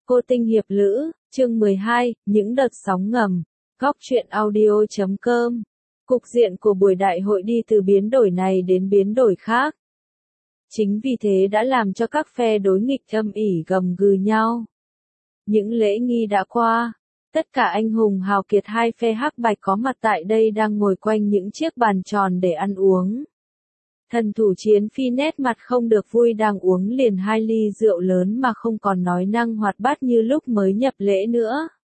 Cô tinh hiệp lữ, chương 12, những đợt sóng ngầm. Góc truyện audio.com. Cục diện của buổi đại hội đi từ biến đổi này đến biến đổi khác. Chính vì thế đã làm cho các phe đối nghịch âm ỉ gầm gừ nhau. Những lễ nghi đã qua, tất cả anh hùng hào kiệt hai phe hắc bạch có mặt tại đây đang ngồi quanh những chiếc bàn tròn để ăn uống. Thần thủ Chiến Phi nét mặt không được vui đang uống liền 2 ly rượu lớn mà không còn nói năng hoạt bát như lúc mới nhập lễ nữa.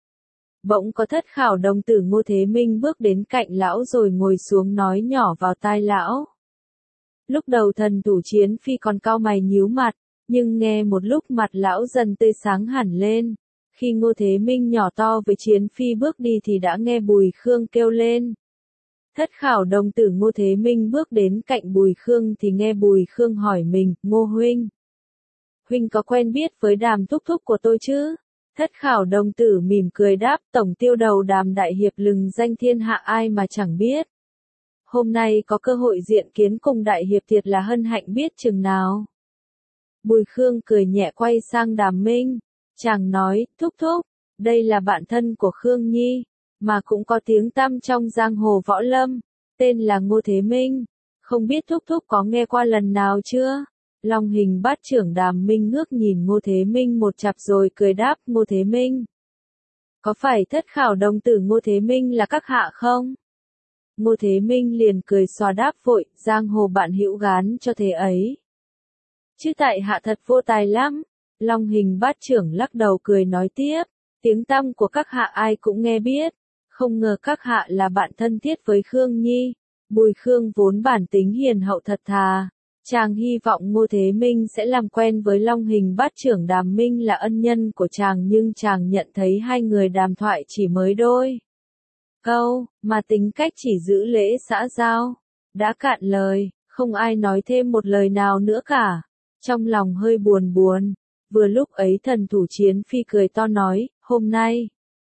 Bỗng có thất khảo đồng tử Ngô Thế Minh bước đến cạnh lão rồi ngồi xuống nói nhỏ vào tai lão. Lúc đầu thần thủ Chiến Phi còn cau mày nhíu mặt, nhưng nghe một lúc mặt lão dần tươi sáng hẳn lên. Khi Ngô Thế Minh nhỏ to với Chiến Phi bước đi thì đã nghe Bùi Khương kêu lên. Thất khảo đồng tử Ngô Thế Minh bước đến cạnh Bùi Khương thì nghe Bùi Khương hỏi mình, Ngô huynh. Huynh có quen biết với Đàm thúc thúc của tôi chứ? Thất khảo đồng tử mỉm cười đáp, tổng tiêu đầu Đàm đại hiệp lừng danh thiên hạ ai mà chẳng biết. Hôm nay có cơ hội diện kiến cùng đại hiệp thiệt là hân hạnh biết chừng nào. Bùi Khương cười nhẹ quay sang Đàm Minh. Chàng nói, thúc thúc, đây là bạn thân của Khương Nhi, mà cũng có tiếng tăm trong giang hồ võ lâm, tên là Ngô Thế Minh, không biết thúc thúc có nghe qua lần nào chưa? Long Hình Bát Trưởng Đàm Minh ngước nhìn Ngô Thế Minh một chặp rồi cười đáp, Ngô Thế Minh. Có phải thất khảo đồng tử Ngô Thế Minh là các hạ không? Ngô Thế Minh liền cười xòa đáp vội, giang hồ bạn hữu gán cho thế ấy. Chứ tại hạ thật vô tài lắm. Long Hình Bát Trưởng lắc đầu cười nói tiếp, tiếng tăm của các hạ ai cũng nghe biết. Không ngờ các hạ là bạn thân thiết với Khương Nhi. Bùi Khương vốn bản tính hiền hậu thật thà. Chàng hy vọng Ngô Thế Minh sẽ làm quen với Long Hình Bát Trưởng Đàm Minh là ân nhân của chàng, nhưng chàng nhận thấy hai người đàm thoại chỉ mới đôi câu, mà tính cách chỉ giữ lễ xã giao. Đã cạn lời, không ai nói thêm một lời nào nữa cả. Trong lòng hơi buồn buồn. Vừa lúc ấy thần thủ Chiến Phi cười to nói, hôm nay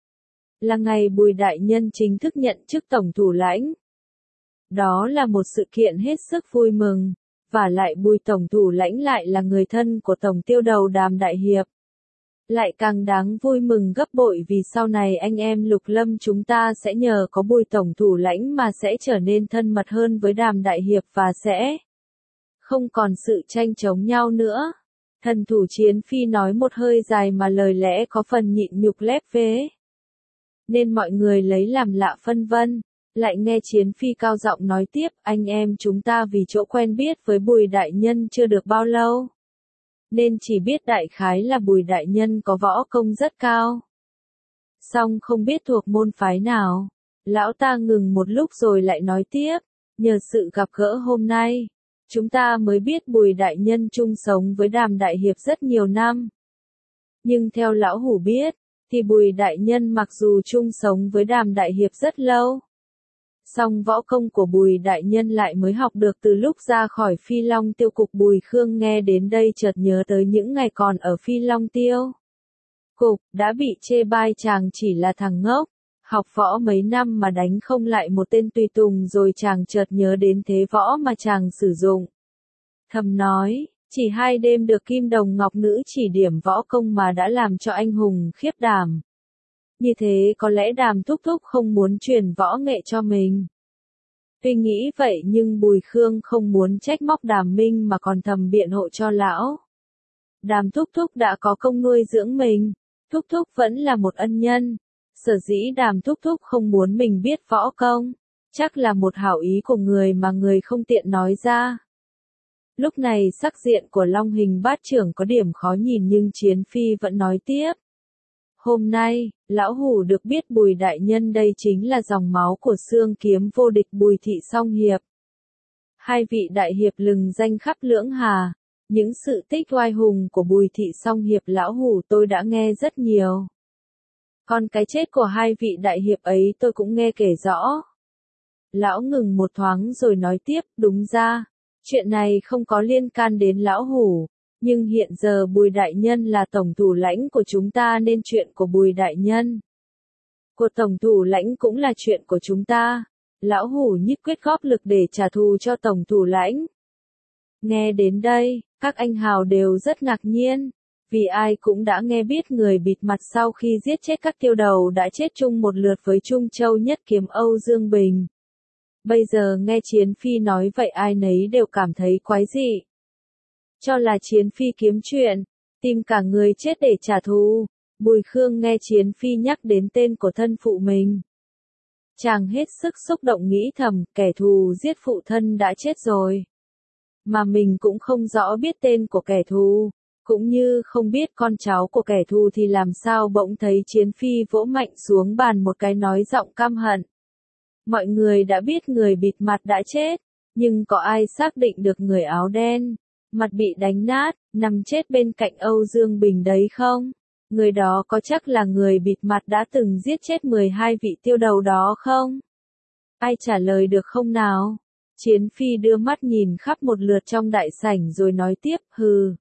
là ngày Bùi đại nhân chính thức nhận chức tổng thủ lãnh. Đó là một sự kiện hết sức vui mừng, và lại Bùi tổng thủ lãnh lại là người thân của tổng tiêu đầu Đàm đại hiệp. Lại càng đáng vui mừng gấp bội vì sau này anh em Lục Lâm chúng ta sẽ nhờ có Bùi tổng thủ lãnh mà sẽ trở nên thân mật hơn với Đàm đại hiệp và sẽ không còn sự tranh chống nhau nữa. Thần thủ Chiến Phi nói một hơi dài mà lời lẽ có phần nhịn nhục lép vế. Nên mọi người lấy làm lạ phân vân, lại nghe Chiến Phi cao giọng nói tiếp, anh em chúng ta vì chỗ quen biết với Bùi đại nhân chưa được bao lâu, nên chỉ biết đại khái là Bùi đại nhân có võ công rất cao. Song không biết thuộc môn phái nào. Lão ta ngừng một lúc rồi lại nói tiếp, nhờ sự gặp gỡ hôm nay, chúng ta mới biết Bùi đại nhân chung sống với Đàm đại hiệp rất nhiều năm. Nhưng theo lão hủ biết, thì Bùi đại nhân mặc dù chung sống với Đàm đại hiệp rất lâu, song võ công của Bùi đại nhân lại mới học được từ lúc ra khỏi Phi Long Tiêu cục. Bùi Khương nghe đến đây chợt nhớ tới những ngày còn ở Phi Long Tiêu cục, đã bị chê bai chàng chỉ là thằng ngốc, học võ mấy năm mà đánh không lại một tên tùy tùng, rồi chàng chợt nhớ đến thế võ mà chàng sử dụng. Thầm nói, chỉ 2 đêm được Kim Đồng Ngọc Nữ chỉ điểm võ công mà đã làm cho anh hùng khiếp đảm. Như thế có lẽ Đàm thúc thúc không muốn truyền võ nghệ cho mình. Tuy nghĩ vậy nhưng Bùi Khương không muốn trách móc Đàm Minh mà còn thầm biện hộ cho lão. Đàm thúc thúc đã có công nuôi dưỡng mình, thúc thúc vẫn là một ân nhân. Sở dĩ Đàm thúc thúc không muốn mình biết võ công, chắc là một hảo ý của người mà người không tiện nói ra. Lúc này sắc diện của Long Hình Bát Trưởng có điểm khó nhìn nhưng Chiến Phi vẫn nói tiếp. Hôm nay, lão hủ được biết Bùi đại nhân đây chính là dòng máu của xương kiếm vô địch Bùi Thị Song Hiệp. 2 vị đại hiệp lừng danh khắp lưỡng hà, những sự tích oai hùng của Bùi Thị Song Hiệp lão hủ tôi đã nghe rất nhiều. Còn cái chết của 2 vị đại hiệp ấy tôi cũng nghe kể rõ. Lão ngừng một thoáng rồi nói tiếp, đúng ra, chuyện này không có liên can đến lão hủ. Nhưng hiện giờ Bùi đại nhân là tổng thủ lãnh của chúng ta nên chuyện của Bùi đại nhân, của tổng thủ lãnh cũng là chuyện của chúng ta. Lão hủ nhất quyết góp lực để trả thù cho tổng thủ lãnh. Nghe đến đây, các anh hào đều rất ngạc nhiên, Vì ai cũng đã nghe biết người bịt mặt sau khi giết chết các tiêu đầu đã chết chung một lượt với Trung Châu Nhất Kiếm Âu Dương Bình. Bây giờ nghe Chiến Phi nói vậy ai nấy đều cảm thấy quái dị. Cho là Chiến Phi kiếm chuyện, tìm cả người chết để trả thù. Bùi Khương nghe Chiến Phi nhắc đến tên của thân phụ mình. Chàng hết sức xúc động nghĩ thầm, kẻ thù giết phụ thân đã chết rồi. Mà mình cũng không rõ biết tên của kẻ thù, cũng như không biết con cháu của kẻ thù thì làm sao bỗng thấy Chiến Phi vỗ mạnh xuống bàn một cái nói giọng căm hận. Mọi người đã biết người bịt mặt đã chết, nhưng có ai xác định được người áo đen, mặt bị đánh nát, nằm chết bên cạnh Âu Dương Bình đấy không? Người đó có chắc là người bịt mặt đã từng giết chết 12 vị tiêu đầu đó không? Ai trả lời được không nào? Chiến Phi đưa mắt nhìn khắp một lượt trong đại sảnh rồi nói tiếp, hừ.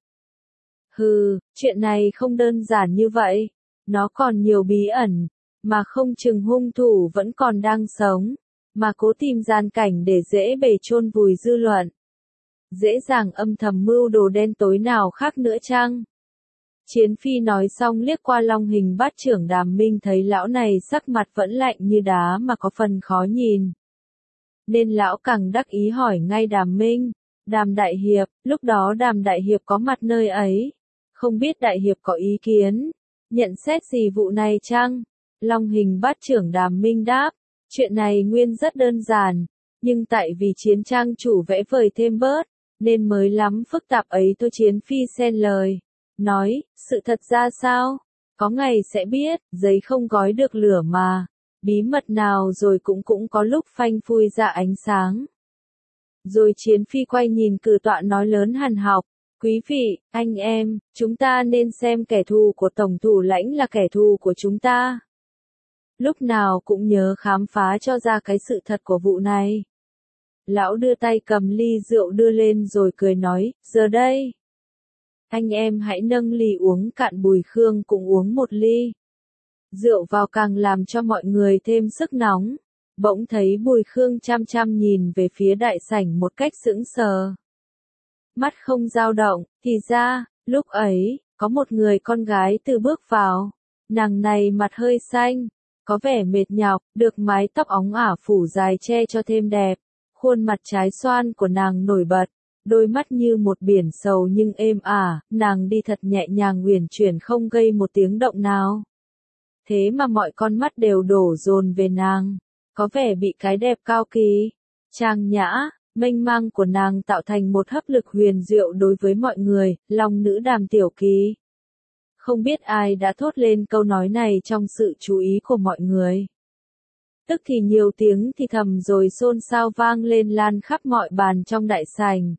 Hừ, chuyện này không đơn giản như vậy. Nó còn nhiều bí ẩn, mà không chừng hung thủ vẫn còn đang sống, mà cố tìm gian cảnh để dễ bề chôn vùi dư luận. Dễ dàng âm thầm mưu đồ đen tối nào khác nữa chăng? Chiến Phi nói xong liếc qua Long Hình Bát Trưởng Đàm Minh thấy lão này sắc mặt vẫn lạnh như đá mà có phần khó nhìn. Nên lão càng đắc ý hỏi ngay Đàm Minh, Đàm Đại Hiệp, lúc đó Đàm Đại Hiệp có mặt nơi ấy. Không biết Đại Hiệp có ý kiến, nhận xét gì vụ này chăng? Long Hình Bát Trưởng Đàm Minh đáp, chuyện này nguyên rất đơn giản, nhưng tại vì Chiến trang chủ vẽ vời thêm bớt, nên mới lắm phức tạp ấy thôi. Chiến Phi xen lời, nói, sự thật ra sao? Có ngày sẽ biết, giấy không gói được lửa mà, bí mật nào rồi cũng có lúc phanh phui ra ánh sáng. Rồi Chiến Phi quay nhìn cử tọa nói lớn hằn học, quý vị, anh em, chúng ta nên xem kẻ thù của tổng thủ lãnh là kẻ thù của chúng ta. Lúc nào cũng nhớ khám phá cho ra cái sự thật của vụ này. Lão đưa tay cầm ly rượu đưa lên rồi cười nói, giờ đây. Anh em hãy nâng ly uống cạn. Bùi Khương cũng uống một ly. Rượu vào càng làm cho mọi người thêm sức nóng. Bỗng thấy Bùi Khương chăm chăm nhìn về phía đại sảnh một cách sững sờ. Mắt không dao động, thì ra, lúc ấy, có một người con gái từ bước vào. Nàng này mặt hơi xanh, có vẻ mệt nhọc, được mái tóc óng ả phủ dài che cho thêm đẹp. Khuôn mặt trái xoan của nàng nổi bật, đôi mắt như một biển sầu nhưng êm ả, nàng đi thật nhẹ nhàng uyển chuyển không gây một tiếng động nào. Thế mà mọi con mắt đều đổ dồn về nàng, có vẻ bị cái đẹp cao kỳ, trang nhã, mênh mang của nàng tạo thành một hấp lực huyền diệu đối với mọi người, lòng nữ Đàm Tiểu Kỳ. Không biết ai đã thốt lên câu nói này trong sự chú ý của mọi người. Tức thì nhiều tiếng thì thầm rồi xôn xao vang lên lan khắp mọi bàn trong đại sảnh.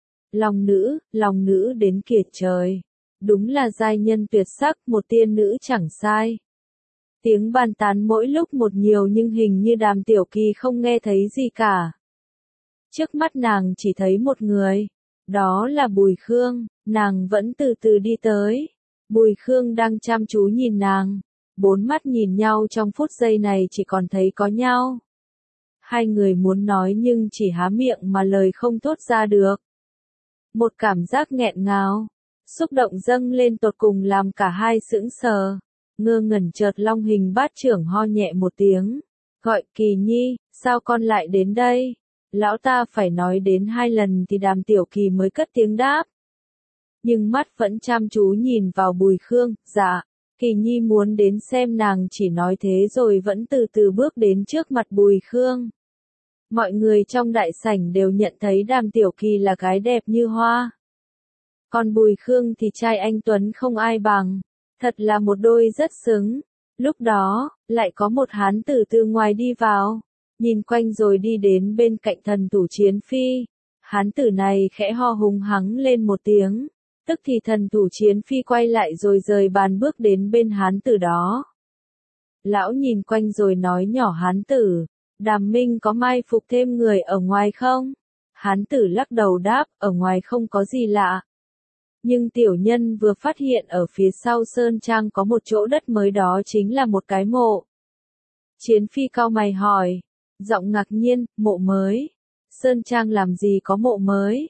Lòng nữ đến kiệt trời. Đúng là giai nhân tuyệt sắc, một tiên nữ chẳng sai. Tiếng bàn tán mỗi lúc một nhiều nhưng hình như Đàm Tiểu Kỳ không nghe thấy gì cả. Trước mắt nàng chỉ thấy một người. Đó là Bùi Khương, nàng vẫn từ từ đi tới. Bùi Khương đang chăm chú nhìn nàng. Bốn mắt nhìn nhau trong phút giây này chỉ còn thấy có nhau. Hai người muốn nói nhưng chỉ há miệng mà lời không thốt ra được. Một cảm giác nghẹn ngào, xúc động dâng lên tột cùng làm cả hai sững sờ. Ngơ ngẩn chợt Long Hình Bát Trưởng ho nhẹ một tiếng. Gọi Kỳ Nhi, sao con lại đến đây? Lão ta phải nói đến 2 lần thì Đàm Tiểu Kỳ mới cất tiếng đáp. Nhưng mắt vẫn chăm chú nhìn vào Bùi Khương, dạ. Kỳ Nhi muốn đến xem nàng chỉ nói thế rồi vẫn từ từ bước đến trước mặt Bùi Khương. Mọi người trong đại sảnh đều nhận thấy Đàm Tiểu Kỳ là gái đẹp như hoa. Còn Bùi Khương thì trai anh tuấn không ai bằng. Thật là một đôi rất xứng. Lúc đó, lại có một hán tử từ ngoài đi vào. Nhìn quanh rồi đi đến bên cạnh thần thủ Chiến Phi. Hán tử này khẽ ho hùng hắng lên một tiếng. Tức thì thần thủ Chiến Phi quay lại rồi rời bàn bước đến bên hán tử đó. Lão nhìn quanh rồi nói nhỏ hán tử, Đàm Minh có mai phục thêm người ở ngoài không? Hán tử lắc đầu đáp, ở ngoài không có gì lạ. Nhưng tiểu nhân vừa phát hiện ở phía sau Sơn Trang có một chỗ đất mới đó chính là một cái mộ. Chiến Phi cau mày hỏi, giọng ngạc nhiên, mộ mới? Sơn Trang làm gì có mộ mới?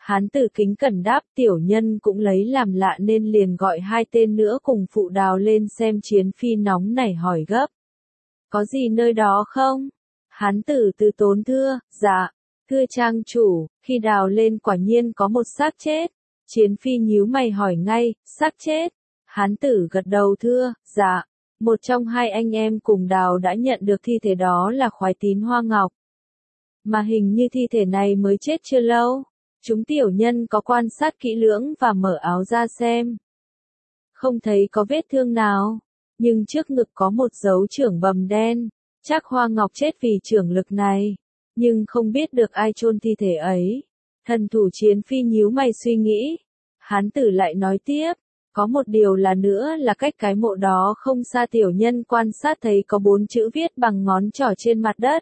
Hán tử kính cẩn đáp, tiểu nhân cũng lấy làm lạ nên liền gọi hai tên nữa cùng phụ đào lên xem. Chiến phi nóng nảy hỏi gấp. Có gì nơi đó không? Hán tử từ tốn thưa, dạ, thưa trang chủ, khi đào lên quả nhiên có một xác chết. Chiến phi nhíu mày hỏi ngay, xác chết? Hán tử gật đầu thưa, dạ, một trong hai anh em cùng đào đã nhận được thi thể đó là Khoái Tín Hoa Ngọc. Mà hình như thi thể này mới chết chưa lâu. Chúng tiểu nhân có quan sát kỹ lưỡng và mở áo ra xem. Không thấy có vết thương nào, nhưng trước ngực có một dấu chưởng bầm đen. Chắc Hoa Ngọc chết vì chưởng lực này, nhưng không biết được ai chôn thi thể ấy. Thần thủ Chiến phi nhíu mày suy nghĩ. Hán tử lại nói tiếp, có một điều là nữa là cách cái mộ đó không xa, tiểu nhân quan sát thấy có 4 chữ viết bằng ngón trỏ trên mặt đất.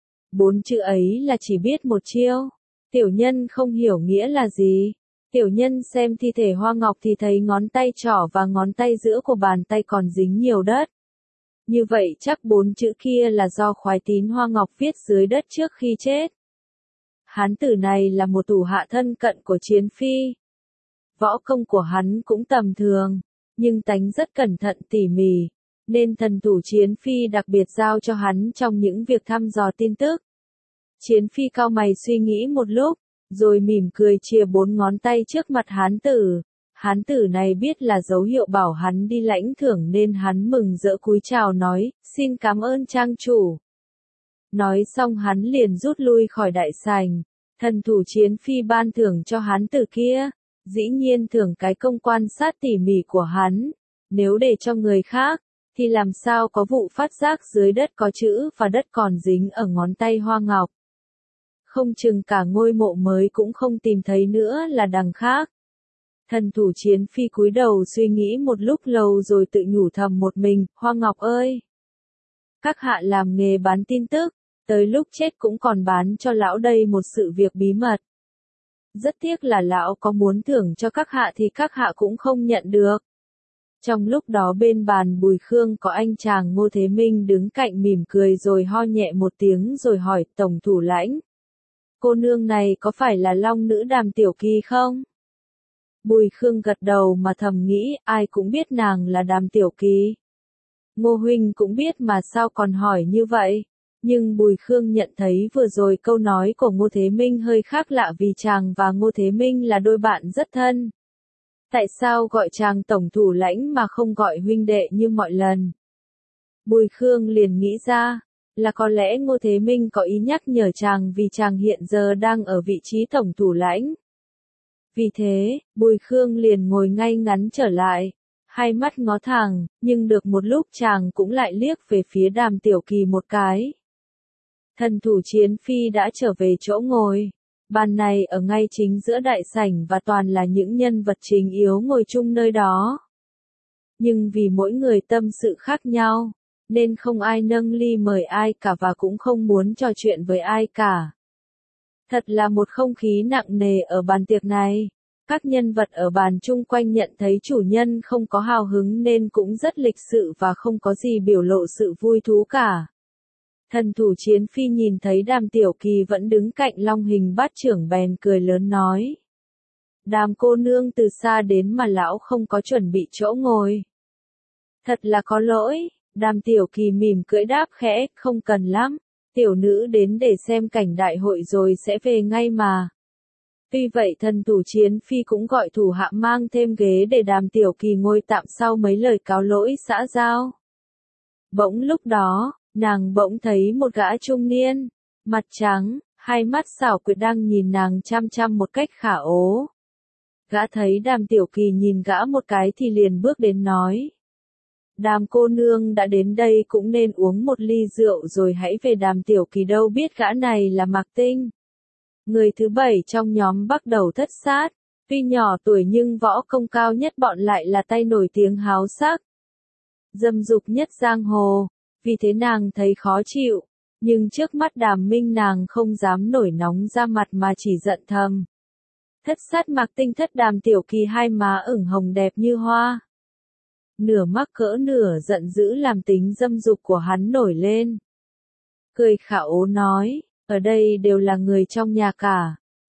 4 chữ ấy là chỉ biết một chiêu. Tiểu nhân không hiểu nghĩa là gì. Tiểu nhân xem thi thể Hoa Ngọc thì thấy ngón tay trỏ và ngón tay giữa của bàn tay còn dính nhiều đất. Như vậy chắc 4 chữ kia là do Khoái Tín Hoa Ngọc viết dưới đất trước khi chết. Hán tử này là một thủ hạ thân cận của Chiến phi. Võ công của hắn cũng tầm thường, nhưng tánh rất cẩn thận tỉ mỉ, nên thần thủ Chiến phi đặc biệt giao cho hắn trong những việc thăm dò tin tức. Chiến phi cau mày suy nghĩ một lúc, rồi mỉm cười chìa 4 ngón tay trước mặt hán tử. Hán tử này biết là dấu hiệu bảo hắn đi lãnh thưởng nên hắn mừng rỡ cúi chào nói, xin cảm ơn trang chủ. Nói xong hắn liền rút lui khỏi đại sảnh. Thần thủ Chiến phi ban thưởng cho hán tử kia, dĩ nhiên thưởng cái công quan sát tỉ mỉ của hắn. Nếu để cho người khác, thì làm sao có vụ phát giác dưới đất có chữ và đất còn dính ở ngón tay Hoa Ngọc. Không chừng cả ngôi mộ mới cũng không tìm thấy nữa là đằng khác. Thần thủ Chiến phi cúi đầu suy nghĩ một lúc lâu rồi tự nhủ thầm một mình, Hoa Ngọc ơi! Các hạ làm nghề bán tin tức, tới lúc chết cũng còn bán cho lão đây một sự việc bí mật. Rất tiếc là lão có muốn thưởng cho các hạ thì các hạ cũng không nhận được. Trong lúc đó bên bàn Bùi Khương có anh chàng Ngô Thế Minh đứng cạnh mỉm cười rồi ho nhẹ một tiếng rồi hỏi tổng thủ lãnh. Cô nương này có phải là long nữ Đàm Tiểu Kỳ không? Bùi Khương gật đầu mà thầm nghĩ, ai cũng biết nàng là Đàm Tiểu Kỳ. Ngô huynh cũng biết mà sao còn hỏi như vậy. Nhưng Bùi Khương nhận thấy vừa rồi câu nói của Ngô Thế Minh hơi khác lạ vì chàng và Ngô Thế Minh là đôi bạn rất thân. Tại sao gọi chàng tổng thủ lãnh mà không gọi huynh đệ như mọi lần? Bùi Khương liền nghĩ ra, là có lẽ Ngô Thế Minh có ý nhắc nhở chàng vì chàng hiện giờ đang ở vị trí tổng thủ lãnh. Vì thế, Bùi Khương liền ngồi ngay ngắn trở lại, hai mắt ngó thẳng, nhưng được một lúc chàng cũng lại liếc về phía Đàm Tiểu Kỳ một cái. Thần thủ Chiến phi đã trở về chỗ ngồi. Bàn này ở ngay chính giữa đại sảnh và toàn là những nhân vật chính yếu ngồi chung nơi đó. Nhưng vì mỗi người tâm sự khác nhau, nên không ai nâng ly mời ai cả và cũng không muốn trò chuyện với ai cả. Thật là một không khí nặng nề ở bàn tiệc này. Các nhân vật ở bàn chung quanh nhận thấy chủ nhân không có hào hứng nên cũng rất lịch sự và không có gì biểu lộ sự vui thú cả. Thần thủ Chiến phi nhìn thấy Đàm Tiểu Kỳ vẫn đứng cạnh Long Hình Bát Trưởng bèn cười lớn nói. Đàm cô nương từ xa đến mà lão không có chuẩn bị chỗ ngồi. Thật là có lỗi, Đàm Tiểu Kỳ mỉm cười đáp khẽ, không cần lắm, tiểu nữ đến để xem cảnh đại hội rồi sẽ về ngay mà. Tuy vậy thần thủ Chiến phi cũng gọi thủ hạ mang thêm ghế để Đàm Tiểu Kỳ ngồi tạm sau mấy lời cáo lỗi xã giao. Bỗng lúc đó, nàng bỗng thấy một gã trung niên, mặt trắng, hai mắt xảo quyệt đang nhìn nàng chăm chăm một cách khả ố. Gã thấy Đàm Tiểu Kỳ nhìn gã một cái thì liền bước đến nói. Đàm cô nương đã đến đây cũng nên uống một ly rượu rồi hãy về. Đàm Tiểu Kỳ đâu biết gã này là Mạc Tinh. Người thứ 7 trong nhóm bắt đầu thất sát, tuy nhỏ tuổi nhưng võ công cao nhất bọn lại là tay nổi tiếng háo sắc. Dâm dục nhất giang hồ, vì thế nàng thấy khó chịu, nhưng trước mắt Đàm Minh nàng không dám nổi nóng ra mặt mà chỉ giận thầm. Thất sát Mạc Tinh thất Đàm Tiểu Kỳ hai má ửng hồng đẹp như hoa. Nửa mắc cỡ nửa giận dữ làm tính dâm dục của hắn nổi lên. Cười khả ố nói, ở đây đều là người trong nhà cả,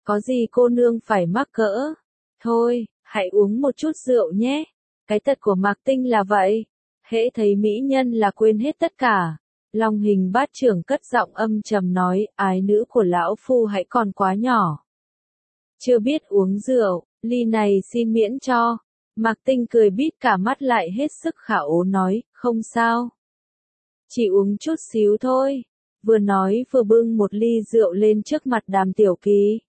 Có gì cô nương phải mắc cỡ? Thôi, hãy uống một chút rượu nhé. Cái tật của Mạc Tinh là vậy. Hễ thấy mỹ nhân là quên hết tất cả. Long Hình Bát Trưởng cất giọng âm trầm nói, ái nữ của lão phu hãy còn quá nhỏ. Chưa biết uống rượu, ly này xin miễn cho. Mạc Tinh cười bít cả mắt lại hết sức khả ố nói, không sao. Chỉ uống chút xíu thôi. Vừa nói vừa bưng một ly rượu lên trước mặt Đàm Tiểu Kỳ.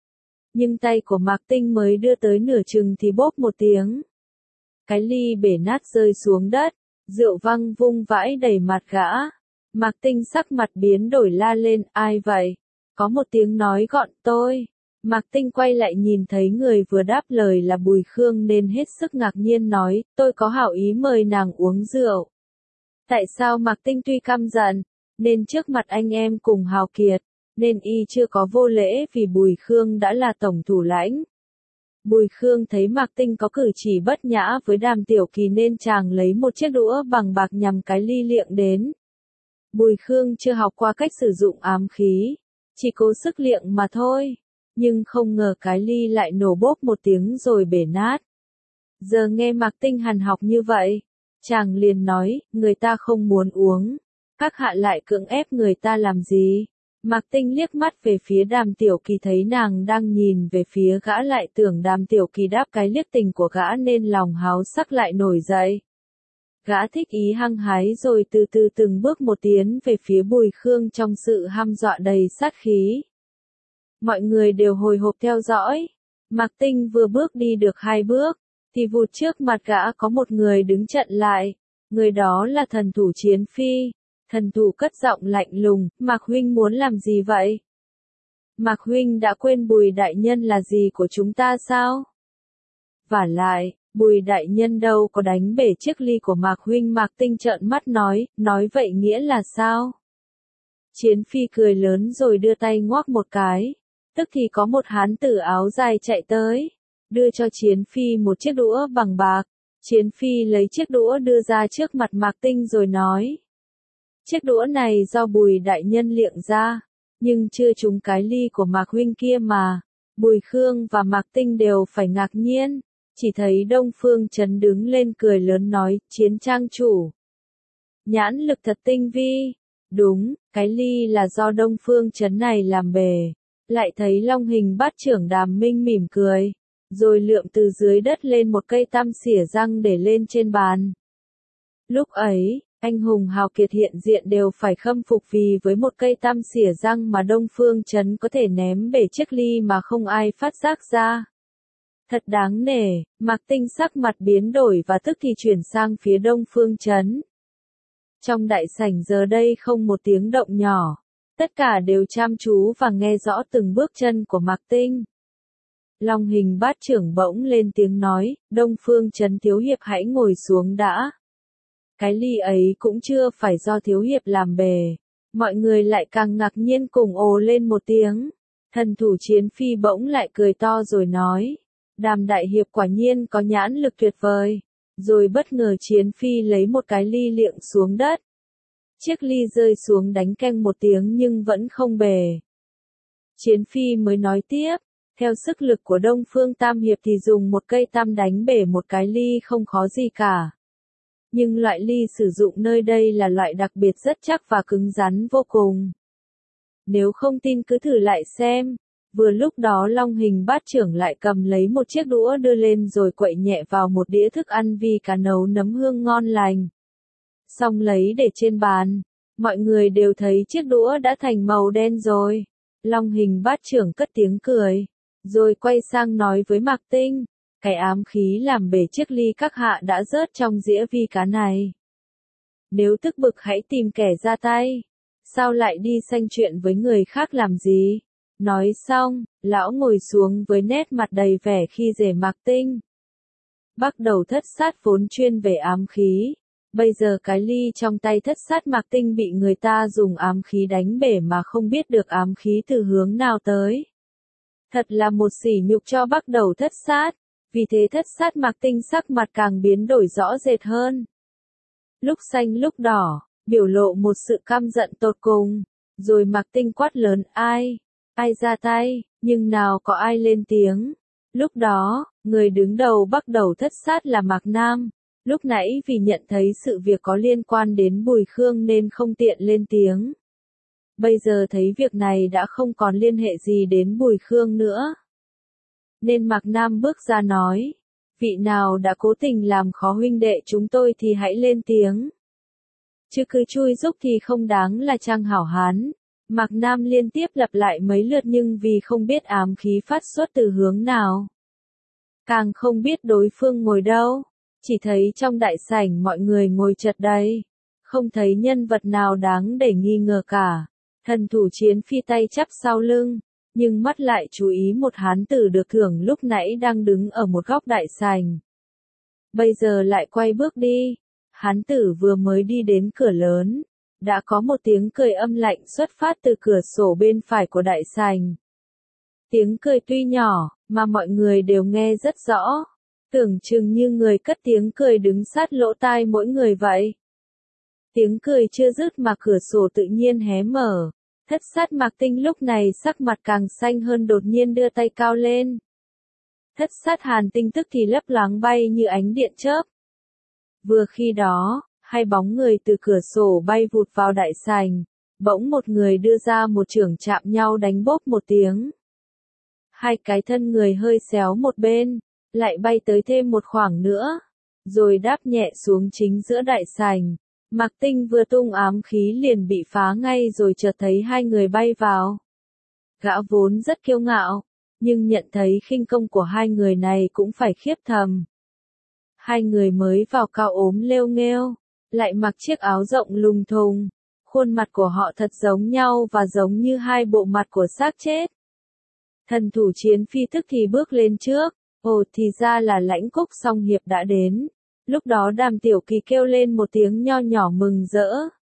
Nhưng tay của Mạc Tinh mới đưa tới nửa chừng thì bốp một tiếng. Cái ly bể nát rơi xuống đất, rượu văng vung vãi đầy mặt gã. Mạc Tinh sắc mặt biến đổi la lên, ai vậy? Có một tiếng nói gọn, tôi. Mạc Tinh quay lại nhìn thấy người vừa đáp lời là Bùi Khương nên hết sức ngạc nhiên nói, tôi có hảo ý mời nàng uống rượu. Tại sao Mạc Tinh tuy căm giận, nên trước mặt anh em cùng hào kiệt, nên y chưa có vô lễ vì Bùi Khương đã là tổng thủ lãnh. Bùi Khương thấy Mạc Tinh có cử chỉ bất nhã với Đàm Tiểu Kỳ nên chàng lấy một chiếc đũa bằng bạc nhằm cái ly liệng đến. Bùi Khương chưa học qua cách sử dụng ám khí, chỉ cố sức liệng mà thôi, nhưng không ngờ cái ly lại nổ bốp một tiếng rồi bể nát. Giờ nghe Mạc Tinh hằn học như vậy, chàng liền nói, người ta không muốn uống, các hạ lại cưỡng ép người ta làm gì? Mạc Tinh liếc mắt về phía Đàm Tiểu Kỳ thấy nàng đang nhìn về phía gã lại tưởng Đàm Tiểu Kỳ đáp cái liếc tình của gã nên lòng háo sắc lại nổi dậy. Gã thích ý hăng hái rồi từ từ từng bước một tiến về phía Bùi Khương trong sự hăm dọa đầy sát khí. Mọi người đều hồi hộp theo dõi. Mạc Tinh vừa bước đi được 2 bước, thì vụt trước mặt gã có một người đứng chặn lại. Người đó là thần thủ Chiến Phi. Thần thủ cất giọng lạnh lùng, Mạc huynh muốn làm gì vậy? Mạc huynh đã quên Bùi đại nhân là gì của chúng ta sao? Vả lại, Bùi đại nhân đâu có đánh bể chiếc ly của Mạc huynh. Mạc Tinh trợn mắt nói vậy nghĩa là sao? Chiến Phi cười lớn rồi đưa tay ngoắc một cái. Tức thì có một hán tử áo dài chạy tới, đưa cho Chiến Phi một chiếc đũa bằng bạc. Chiến Phi lấy chiếc đũa đưa ra trước mặt Mạc Tinh rồi nói. Chiếc đũa này do Bùi đại nhân liệng ra, nhưng chưa trúng cái ly của Mạc huynh kia mà. Bùi Khương và Mạc Tinh đều phải ngạc nhiên, chỉ thấy Đông Phương Trấn đứng lên cười lớn nói, Chiến trang chủ. Nhãn lực thật tinh vi, đúng, cái ly là do Đông Phương Trấn này làm bể. Lại thấy Long Hình Bát Trưởng Đàm Minh mỉm cười, rồi lượm từ dưới đất lên một cây tăm xỉa răng để lên trên bàn. Lúc ấy, anh hùng hào kiệt hiện diện đều phải khâm phục vì với một cây tăm xỉa răng mà Đông Phương Trấn có thể ném bể chiếc ly mà không ai phát giác ra. Thật đáng nể, Mạc Tinh sắc mặt biến đổi và tức thì chuyển sang phía Đông Phương Trấn. Trong đại sảnh giờ đây không một tiếng động nhỏ, tất cả đều chăm chú và nghe rõ từng bước chân của Mạc Tinh. Long Hình Bát Trưởng bỗng lên tiếng nói, Đông Phương Trấn thiếu hiệp hãy ngồi xuống đã. Cái ly ấy cũng chưa phải do thiếu hiệp làm bể. Mọi người lại càng ngạc nhiên cùng ồ lên một tiếng. Thần thủ Chiến Phi bỗng lại cười to rồi nói. Đàm đại hiệp quả nhiên có nhãn lực tuyệt vời. Rồi bất ngờ Chiến Phi lấy một cái ly liệng xuống đất. Chiếc ly rơi xuống đánh keng một tiếng nhưng vẫn không bể. Chiến Phi mới nói tiếp. Theo sức lực của Đông Phương Tam Hiệp thì dùng một cây tăm đánh bể một cái ly không khó gì cả. Nhưng loại ly sử dụng nơi đây là loại đặc biệt rất chắc và cứng rắn vô cùng. Nếu không tin cứ thử lại xem. Vừa lúc đó Long Hình Bát Trưởng lại cầm lấy một chiếc đũa đưa lên rồi quậy nhẹ vào một đĩa thức ăn vì cá nấu nấm hương ngon lành. Xong lấy để trên bàn. Mọi người đều thấy chiếc đũa đã thành màu đen rồi. Long Hình Bát Trưởng cất tiếng cười. Rồi quay sang nói với Mạc Tinh. Cái ám khí làm bể chiếc ly các hạ đã rớt trong dĩa vi cá này. Nếu tức bực hãy tìm kẻ ra tay. Sao lại đi sanh chuyện với người khác làm gì? Nói xong, lão ngồi xuống với nét mặt đầy vẻ khi dè Mạc Tinh. Bắt đầu thất sát vốn chuyên về ám khí. Bây giờ cái ly trong tay thất sát Mạc Tinh bị người ta dùng ám khí đánh bể mà không biết được ám khí từ hướng nào tới. Thật là một sỉ nhục cho bắt đầu thất sát. Vì thế thất sát Mạc Tinh sắc mặt càng biến đổi rõ rệt hơn. Lúc xanh lúc đỏ, biểu lộ một sự căm giận tột cùng. Rồi Mạc Tinh quát lớn, ai ra tay, Nhưng nào có ai lên tiếng. Lúc đó, người đứng đầu bắt đầu thất sát là Mạc Nam. Lúc nãy vì nhận thấy sự việc có liên quan đến Bùi Khương nên không tiện lên tiếng. Bây giờ thấy việc này đã không còn liên hệ gì đến Bùi Khương nữa. Nên Mạc Nam bước ra nói, vị nào đã cố tình làm khó huynh đệ chúng tôi thì hãy lên tiếng. Chứ cứ chui rúc thì không đáng là trang hảo hán. Mạc Nam liên tiếp lặp lại mấy lượt nhưng vì không biết ám khí phát xuất từ hướng nào. Càng không biết đối phương ngồi đâu. Chỉ thấy trong đại sảnh mọi người ngồi chật đầy. Không thấy nhân vật nào đáng để nghi ngờ cả. Thần thủ chiến phi tay chắp sau lưng. Nhưng mắt lại chú ý một hán tử được thưởng lúc nãy đang đứng ở một góc đại sảnh. Bây giờ lại quay bước đi. Hán tử vừa mới đi đến cửa lớn. Đã có một tiếng cười âm lạnh xuất phát từ cửa sổ bên phải của đại sảnh. Tiếng cười tuy nhỏ, mà mọi người đều nghe rất rõ. Tưởng chừng như người cất tiếng cười đứng sát lỗ tai mỗi người vậy. Tiếng cười chưa dứt mà cửa sổ tự nhiên hé mở. Thất sát Mạc Tinh lúc này sắc mặt càng xanh hơn đột nhiên đưa tay cao lên. Thất sát Hàn Tinh tức thì lấp loáng bay như ánh điện chớp. Vừa khi đó, hai bóng người từ cửa sổ bay vụt vào đại sảnh. Bỗng một người đưa ra một chưởng chạm nhau đánh bốp một tiếng. Hai cái thân người hơi xéo một bên, lại bay tới thêm một khoảng nữa, rồi đáp nhẹ xuống chính giữa đại sảnh. Mạc Tinh vừa tung ám khí liền bị phá ngay rồi chợt thấy hai người bay vào. Gã vốn rất kiêu ngạo, nhưng nhận thấy khinh công của hai người này cũng phải khiếp thầm. Hai người mới vào cao ốm lêu nghêu, lại mặc chiếc áo rộng lùng thùng. Khuôn mặt của họ thật giống nhau và giống như hai bộ mặt của xác chết. Thần thủ chiến phi tức thì bước lên trước, ồ thì ra là Lãnh Cúc Song Hiệp đã đến. Lúc đó Đàm Tiểu Kỳ kêu lên một tiếng nho nhỏ mừng rỡ.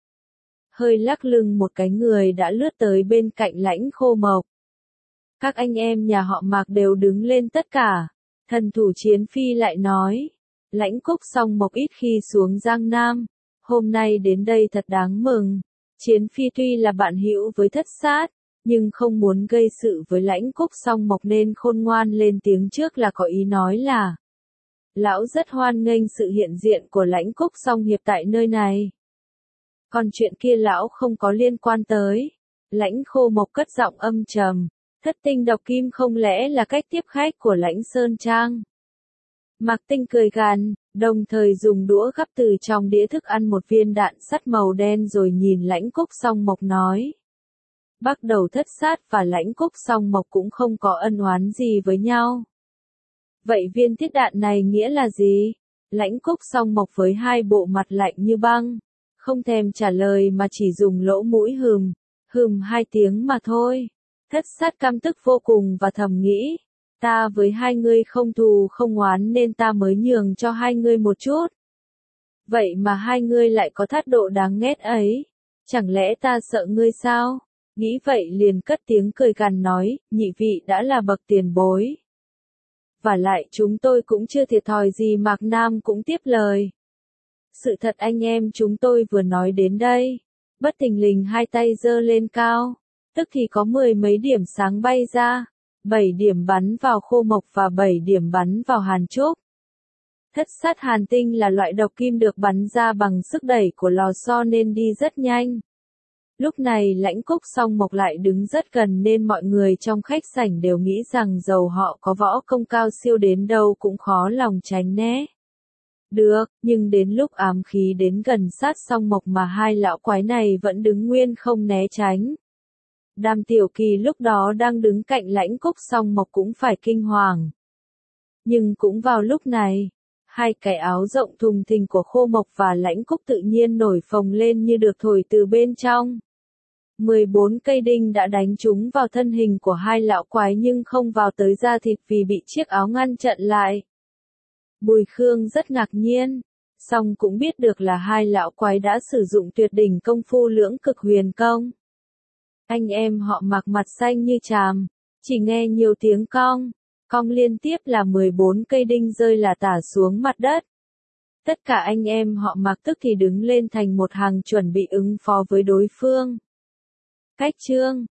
Hơi lắc lưng một cái người đã lướt tới bên cạnh Lãnh Khô Mộc. Các anh em nhà họ Mạc đều đứng lên tất cả. Thần thủ chiến phi lại nói, Lãnh Cúc Song Mộc ít khi xuống Giang Nam. Hôm nay đến đây thật đáng mừng. Chiến phi tuy là bạn hữu với thất sát, nhưng không muốn gây sự với Lãnh Cúc Song Mộc nên khôn ngoan lên tiếng trước là có ý nói là lão rất hoan nghênh sự hiện diện của Lãnh Cúc Song Hiệp tại nơi này. Còn chuyện kia lão không có liên quan tới. Lãnh Khô Mộc cất giọng âm trầm, thất tinh độc kim không lẽ là cách tiếp khách của Lãnh Sơn Trang. Mạc Tinh cười gằn, đồng thời dùng đũa gắp từ trong đĩa thức ăn một viên đạn sắt màu đen rồi nhìn Lãnh Cúc Song Mộc nói. Bắt đầu thất sát và Lãnh Cúc Song Mộc cũng không có ân oán gì với nhau. Vậy viên thiết đạn này nghĩa là gì? Lãnh Cúc Song Mộc với hai bộ mặt lạnh như băng, không thèm trả lời mà chỉ dùng lỗ mũi hừm hai tiếng mà thôi. Thất sát căm tức vô cùng và thầm nghĩ, ta với hai ngươi không thù không oán nên ta mới nhường cho hai ngươi một chút. Vậy mà hai ngươi lại có thái độ đáng ghét ấy, chẳng lẽ ta sợ ngươi sao? Nghĩ vậy liền cất tiếng cười gằn nói, nhị vị đã là bậc tiền bối. Và lại chúng tôi cũng chưa thiệt thòi gì. Mạc Nam cũng tiếp lời. Sự thật anh em chúng tôi vừa nói đến đây. Bất thình lình hai tay giơ lên cao, tức thì có 10 mấy điểm sáng bay ra, 7 điểm bắn vào Khô Mộc và 7 điểm bắn vào Hàn Trúc. Thất sát hàn tinh là loại độc kim được bắn ra bằng sức đẩy của lò xo nên đi rất nhanh. Lúc này Lãnh Cúc Song Mộc lại đứng rất gần nên mọi người trong khách sảnh đều nghĩ rằng dầu họ có võ công cao siêu đến đâu cũng khó lòng tránh né. Được, nhưng đến lúc ám khí đến gần sát Song Mộc mà hai lão quái này vẫn đứng nguyên không né tránh. Đàm Tiểu Kỳ lúc đó đang đứng cạnh Lãnh Cúc Song Mộc cũng phải kinh hoàng. Nhưng cũng vào lúc này, hai cái áo rộng thùng thình của Khô Mộc và Lãnh Cúc tự nhiên nổi phồng lên như được thổi từ bên trong. 14 cây đinh đã đánh trúng vào thân hình của hai lão quái nhưng không vào tới da thịt vì bị chiếc áo ngăn chặn lại. Bùi Khương rất ngạc nhiên, song cũng biết được là hai lão quái đã sử dụng tuyệt đỉnh công phu lưỡng cực huyền công. Anh em họ Mạc mặt xanh như chàm, chỉ nghe nhiều tiếng cong liên tiếp là 14 cây đinh rơi lả tả xuống mặt đất. Tất cả anh em họ Mạc tức thì đứng lên thành một hàng chuẩn bị ứng phó với đối phương. Cách chương